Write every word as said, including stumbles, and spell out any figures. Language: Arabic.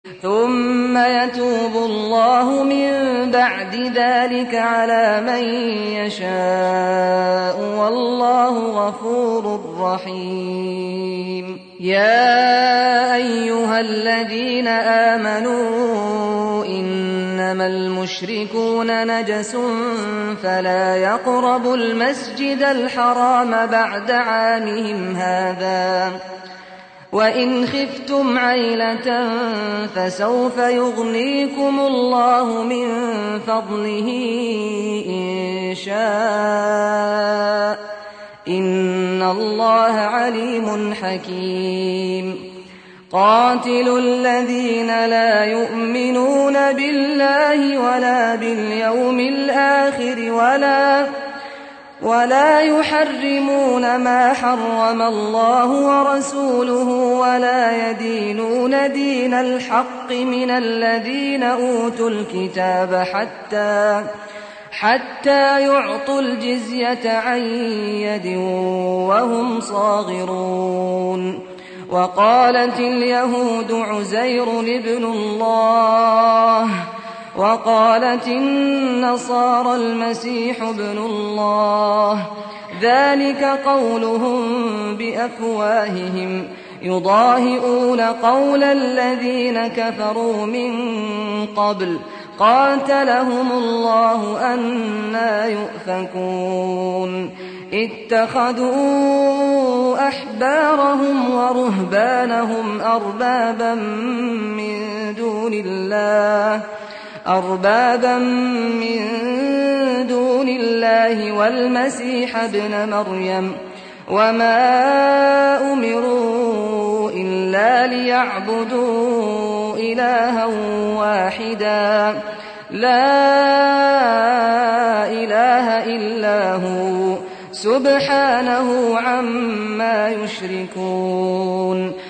ثم يتوب الله من بعد ذلك على من يشاء والله غفور رحيم. يا أيها الذين آمنوا إنما المشركون نجس فلا يقربوا المسجد الحرام بعد عامهم هذا وإن خفتم عيلة فسوف يغنيكم الله من فضله إن شاء إن الله عليم حكيم. قاتلوا الذين لا يؤمنون بالله ولا باليوم الآخر ولا ولا يحرمون ما حرم الله ورسوله ولا يدينون دين الحق من الذين أوتوا الكتاب حتى حتى يعطوا الجزية عن يد وهم صاغرون. وقالت اليهود عزير ابن الله وقالت النصارى المسيح ابن الله ذلك قولهم بأفواههم يضاهئون قول الذين كفروا من قبل قاتلهم الله أنى يؤفكون. اتخذوا أحبارهم ورهبانهم أربابا من دون الله أربابا من دون الله والمسيح ابن مريم وما أمروا إلا ليعبدوا إلها واحدا لا إله إلا هو سبحانه عما يشركون.